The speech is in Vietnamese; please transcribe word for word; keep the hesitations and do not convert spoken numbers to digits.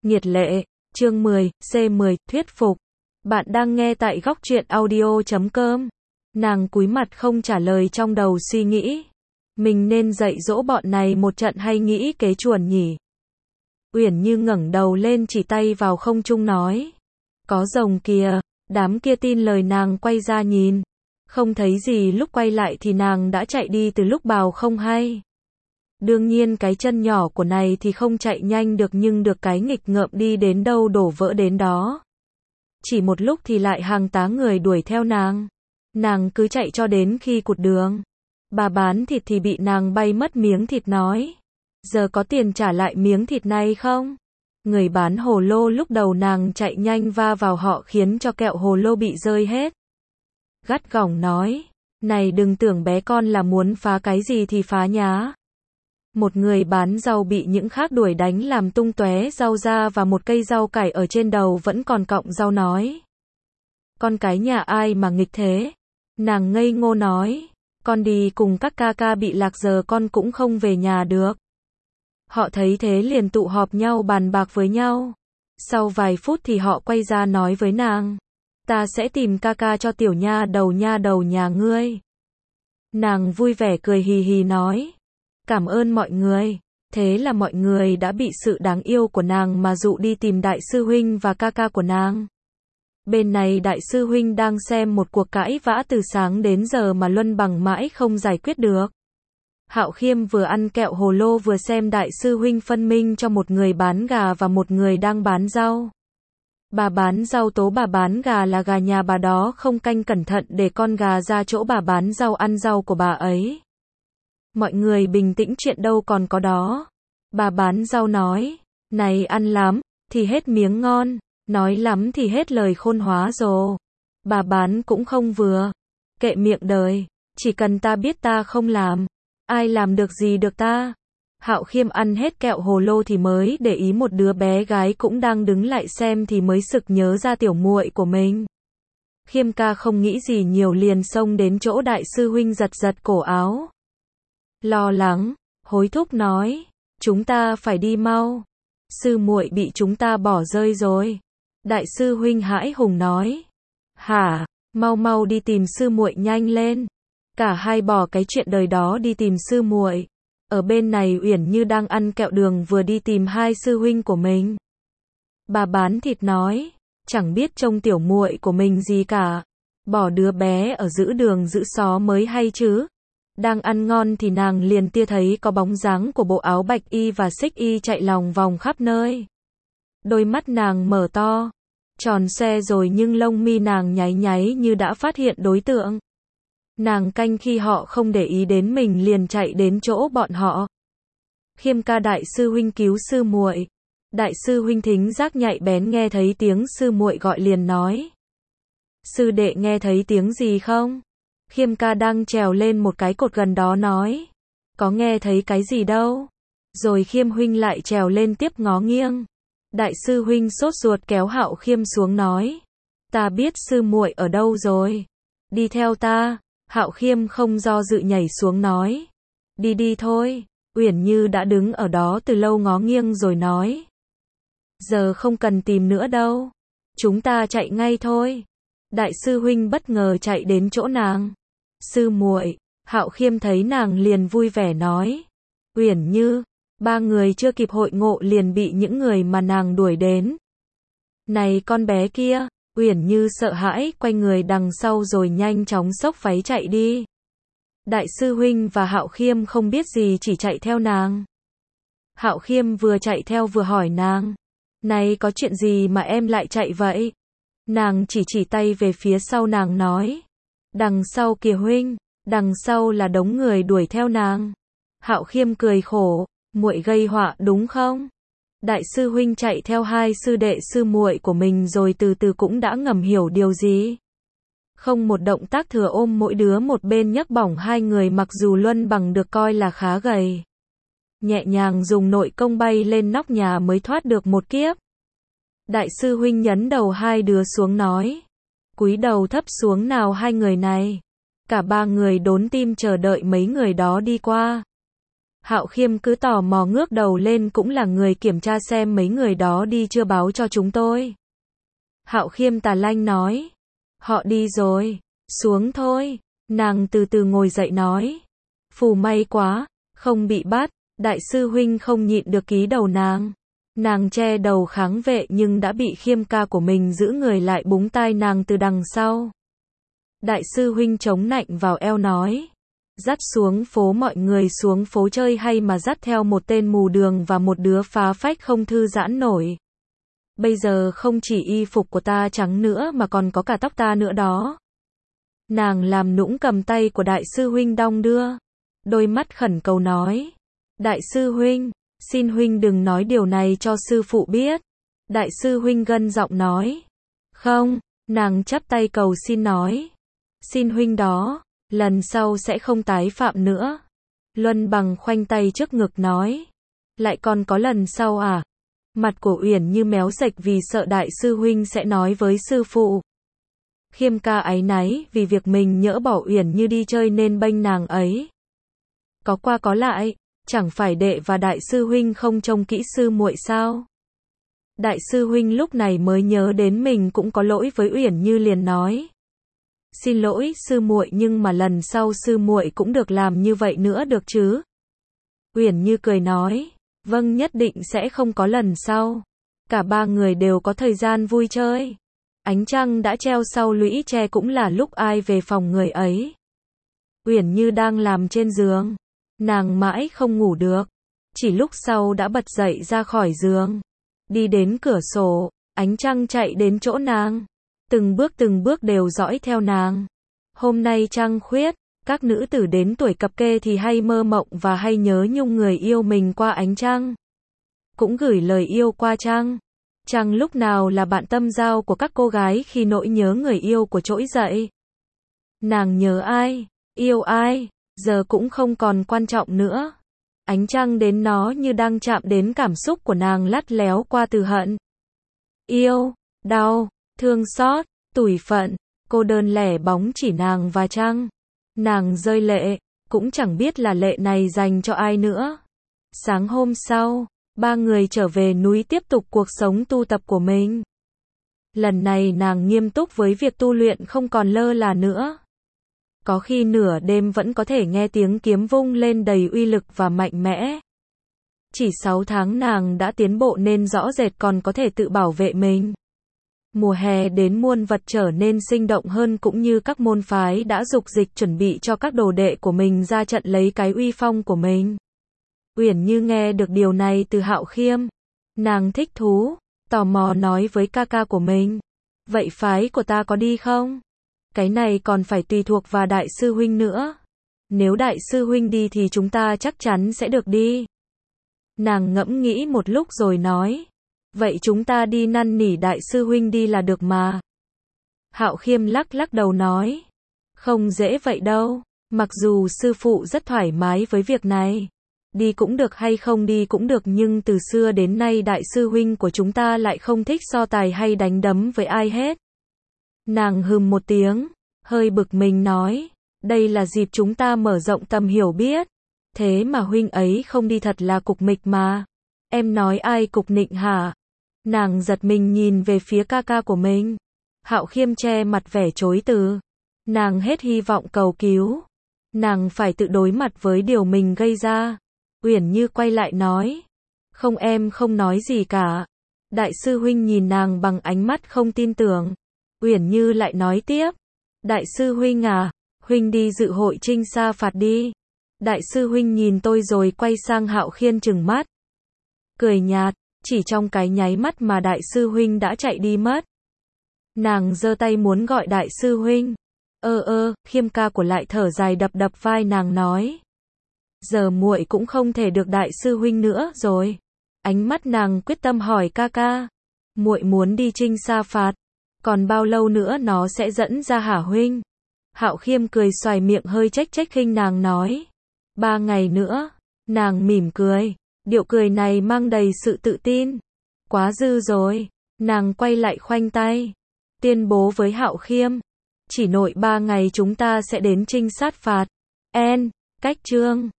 Nhiệt lệ, chương mười, C mười, thuyết phục. Bạn đang nghe tại góc truyện audio chấm com. Nàng cúi mặt không trả lời, trong đầu suy nghĩ. Mình nên dạy dỗ bọn này một trận hay nghĩ kế chuồn nhỉ? Uyển Như ngẩng đầu lên chỉ tay vào không trung nói. Có rồng kìa, đám kia tin lời nàng quay ra nhìn. Không thấy gì, lúc quay lại thì nàng đã chạy đi từ lúc bào không hay. Đương nhiên cái chân nhỏ của này thì không chạy nhanh được, nhưng được cái nghịch ngợm đi đến đâu đổ vỡ đến đó. Chỉ một lúc thì lại hàng tá người đuổi theo nàng. Nàng cứ chạy cho đến khi cụt đường. Bà bán thịt thì bị nàng bay mất miếng thịt nói. Giờ có tiền trả lại miếng thịt này không? Người bán hồ lô lúc đầu nàng chạy nhanh va vào họ khiến cho kẹo hồ lô bị rơi hết. Gắt gỏng nói. Này đừng tưởng bé con là muốn phá cái gì thì phá nhá. Một người bán rau bị những khác đuổi đánh làm tung tóe rau ra và một cây rau cải ở trên đầu vẫn còn cọng rau nói. Con cái nhà ai mà nghịch thế? Nàng ngây ngô nói. Con đi cùng các ca ca bị lạc, giờ con cũng không về nhà được. Họ thấy thế liền tụ họp nhau bàn bạc với nhau. Sau vài phút thì họ quay ra nói với nàng. Ta sẽ tìm ca ca cho tiểu nha đầu nha đầu nhà ngươi. Nàng vui vẻ cười hì hì nói. Cảm ơn mọi người. Thế là mọi người đã bị sự đáng yêu của nàng mà dụ đi tìm đại sư huynh và ca ca của nàng. Bên này đại sư huynh đang xem một cuộc cãi vã từ sáng đến giờ mà luân bằng mãi không giải quyết được. Hạo Khiêm vừa ăn kẹo hồ lô vừa xem đại sư huynh phân minh cho một người bán gà và một người đang bán rau. Bà bán rau tố bà bán gà là gà nhà bà đó không canh cẩn thận để con gà ra chỗ bà bán rau ăn rau của bà ấy. Mọi người bình tĩnh, chuyện đâu còn có đó. Bà bán rau nói, này ăn lắm, thì hết miếng ngon, nói lắm thì hết lời khôn hóa rồi. Bà bán cũng không vừa, kệ miệng đời, chỉ cần ta biết ta không làm, ai làm được gì được ta. Hạo Khiêm ăn hết kẹo hồ lô thì mới để ý một đứa bé gái cũng đang đứng lại xem thì mới sực nhớ ra tiểu muội của mình. Khiêm ca không nghĩ gì nhiều liền xông đến chỗ đại sư huynh giật giật cổ áo. Lo lắng, hối thúc nói, chúng ta phải đi mau. Sư muội bị chúng ta bỏ rơi rồi. Đại sư huynh hãi hùng nói. Hả, mau mau đi tìm sư muội nhanh lên. Cả hai bỏ cái chuyện đời đó đi tìm sư muội. Ở bên này Uyển Như đang ăn kẹo đường vừa đi tìm hai sư huynh của mình. Bà bán thịt nói, chẳng biết trông tiểu muội của mình gì cả. Bỏ đứa bé ở giữa đường giữ xó mới hay chứ. Đang ăn ngon thì nàng liền tia thấy có bóng dáng của bộ áo bạch y và xích y chạy lòng vòng khắp nơi. Đôi mắt nàng mở to, tròn xoe rồi nhưng lông mi nàng nháy nháy như đã phát hiện đối tượng. Nàng canh khi họ không để ý đến mình liền chạy đến chỗ bọn họ. Khiêm ca, đại sư huynh cứu sư muội. Đại sư huynh thính giác nhạy bén nghe thấy tiếng sư muội gọi liền nói. Sư đệ nghe thấy tiếng gì không? Khiêm ca đang trèo lên một cái cột gần đó nói. Có nghe thấy cái gì đâu. Rồi Khiêm huynh lại trèo lên tiếp ngó nghiêng. Đại sư huynh sốt ruột kéo Hạo Khiêm xuống nói. Ta biết sư muội ở đâu rồi. Đi theo ta. Hạo Khiêm không do dự nhảy xuống nói. Đi đi thôi. Uyển Như đã đứng ở đó từ lâu ngó nghiêng rồi nói. Giờ không cần tìm nữa đâu. Chúng ta chạy ngay thôi. Đại sư huynh bất ngờ chạy đến chỗ nàng. Sư muội. Hạo Khiêm thấy nàng liền vui vẻ nói. Uyển Như. Ba người chưa kịp hội ngộ liền bị những người mà nàng đuổi đến. Này con bé kia. Uyển Như sợ hãi quay người đằng sau rồi nhanh chóng xốc váy chạy đi. Đại sư huynh và Hạo Khiêm không biết gì chỉ chạy theo nàng. Hạo Khiêm vừa chạy theo vừa hỏi nàng. Này có chuyện gì mà em lại chạy vậy? Nàng chỉ chỉ tay về phía sau nàng nói. Đằng sau kìa huynh, đằng sau là đống người đuổi theo nàng. Hạo Khiêm cười khổ, muội gây họa đúng không? Đại sư huynh chạy theo hai sư đệ sư muội của mình rồi từ từ cũng đã ngầm hiểu điều gì. Không một động tác thừa ôm mỗi đứa một bên nhấc bổng hai người mặc dù luân bằng được coi là khá gầy. Nhẹ nhàng dùng nội công bay lên nóc nhà mới thoát được một kiếp. Đại sư huynh nhấn đầu hai đứa xuống nói. Cúi đầu thấp xuống nào hai người này. Cả ba người đốn tim chờ đợi mấy người đó đi qua. Hạo Khiêm cứ tò mò ngước đầu lên, cũng là người kiểm tra xem mấy người đó đi chưa báo cho chúng tôi. Hạo Khiêm tà lanh nói. Họ đi rồi, xuống thôi. Nàng từ từ ngồi dậy nói. Phù may quá, không bị bắt, đại sư huynh không nhịn được ký đầu nàng. Nàng che đầu kháng vệ nhưng đã bị Khiêm ca của mình giữ người lại búng tai nàng từ đằng sau. Đại sư huynh chống nạnh vào eo nói. Dắt xuống phố, mọi người xuống phố chơi hay mà dắt theo một tên mù đường và một đứa phá phách không thư giãn nổi. Bây giờ không chỉ y phục của ta trắng nữa mà còn có cả tóc ta nữa đó. Nàng làm nũng cầm tay của đại sư huynh đong đưa. Đôi mắt khẩn cầu nói. Đại sư huynh, xin huynh đừng nói điều này cho sư phụ biết. Đại sư huynh gân giọng nói. Không, nàng chắp tay cầu xin nói. Xin huynh đó, lần sau sẽ không tái phạm nữa. Luân Bằng khoanh tay trước ngực nói. Lại còn có lần sau à? Mặt của Uyển Như méo sệch vì sợ đại sư huynh sẽ nói với sư phụ. Khiêm ca áy náy vì việc mình nhỡ bỏ Uyển Như đi chơi nên bênh nàng ấy. Có qua có lại, chẳng phải đệ và đại sư huynh không trông kỹ sư muội sao? Đại sư huynh lúc này mới nhớ đến mình cũng có lỗi với Uyển Như, liền nói. Xin lỗi sư muội, nhưng mà lần sau sư muội cũng được làm như vậy nữa được chứ? Uyển Như cười nói. Vâng, nhất định sẽ không có lần sau. Cả ba người đều có thời gian vui chơi. Ánh trăng đã treo sau lũy tre, cũng là lúc ai về phòng người ấy. Uyển Như đang làm trên giường. Nàng mãi không ngủ được. Chỉ lúc sau đã bật dậy ra khỏi giường. Đi đến cửa sổ, ánh trăng chạy đến chỗ nàng. Từng bước từng bước đều dõi theo nàng. Hôm nay trăng khuyết, các nữ tử đến tuổi cập kê thì hay mơ mộng và hay nhớ nhung người yêu mình qua ánh trăng. Cũng gửi lời yêu qua trăng. Trăng lúc nào là bạn tâm giao của các cô gái khi nỗi nhớ người yêu của trỗi dậy. Nàng nhớ ai, yêu ai, giờ cũng không còn quan trọng nữa. Ánh trăng đến nó như đang chạm đến cảm xúc của nàng, lắt léo qua từ hận, yêu, đau, thương xót, tủi phận, cô đơn lẻ bóng chỉ nàng và trăng. Nàng rơi lệ, cũng chẳng biết là lệ này dành cho ai nữa. Sáng hôm sau, ba người trở về núi tiếp tục cuộc sống tu tập của mình. Lần này nàng nghiêm túc với việc tu luyện, không còn lơ là nữa. Có khi nửa đêm vẫn có thể nghe tiếng kiếm vung lên đầy uy lực và mạnh mẽ. Chỉ sáu tháng nàng đã tiến bộ nên rõ rệt còn có thể tự bảo vệ mình. Mùa hè đến, muôn vật trở nên sinh động hơn, cũng như các môn phái đã dục dịch chuẩn bị cho các đồ đệ của mình ra trận lấy cái uy phong của mình. Uyển Như nghe được điều này từ Hạo Khiêm. Nàng thích thú, tò mò nói với ca ca của mình. Vậy phái của ta có đi không? Cái này còn phải tùy thuộc vào đại sư huynh nữa. Nếu đại sư huynh đi thì chúng ta chắc chắn sẽ được đi. Nàng ngẫm nghĩ một lúc rồi nói. Vậy chúng ta đi năn nỉ đại sư huynh đi là được mà. Hạo Khiêm lắc lắc đầu nói. Không dễ vậy đâu. Mặc dù sư phụ rất thoải mái với việc này. Đi cũng được hay không đi cũng được, nhưng từ xưa đến nay đại sư huynh của chúng ta lại không thích so tài hay đánh đấm với ai hết. Nàng hừm một tiếng, hơi bực mình nói. Đây là dịp chúng ta mở rộng tầm hiểu biết. Thế mà huynh ấy không đi, thật là cục mịch mà. Em nói ai cục nịnh hả? Nàng giật mình nhìn về phía ca ca của mình. Hạo Khiêm che mặt vẻ chối từ. Nàng hết hy vọng cầu cứu. Nàng phải tự đối mặt với điều mình gây ra. Uyển Như quay lại nói. Không, em không nói gì cả. Đại sư huynh nhìn nàng bằng ánh mắt không tin tưởng. Uyển Như lại nói tiếp. Đại sư huynh à, huynh đi dự hội Trinh Sa Phạt đi. Đại sư huynh nhìn tôi rồi quay sang Hạo Khiêm trừng mắt. Cười nhạt, chỉ trong cái nháy mắt mà đại sư huynh đã chạy đi mất. Nàng giơ tay muốn gọi đại sư huynh. Ơ ơ, Khiêm ca của lại thở dài đập đập vai nàng nói. Giờ muội cũng không thể được đại sư huynh nữa rồi. Ánh mắt nàng quyết tâm hỏi ca ca. Muội muốn đi Trinh Sa Phạt. Còn bao lâu nữa nó sẽ dẫn ra hả huynh? Hạo Khiêm cười xoài miệng hơi trách trách khinh nàng nói. Ba ngày nữa. Nàng mỉm cười. Điệu cười này mang đầy sự tự tin. Quá dư rồi. Nàng quay lại khoanh tay. Tuyên bố với Hạo Khiêm. Chỉ nội ba ngày chúng ta sẽ đến Trinh Sát Phạt. En, cách chương.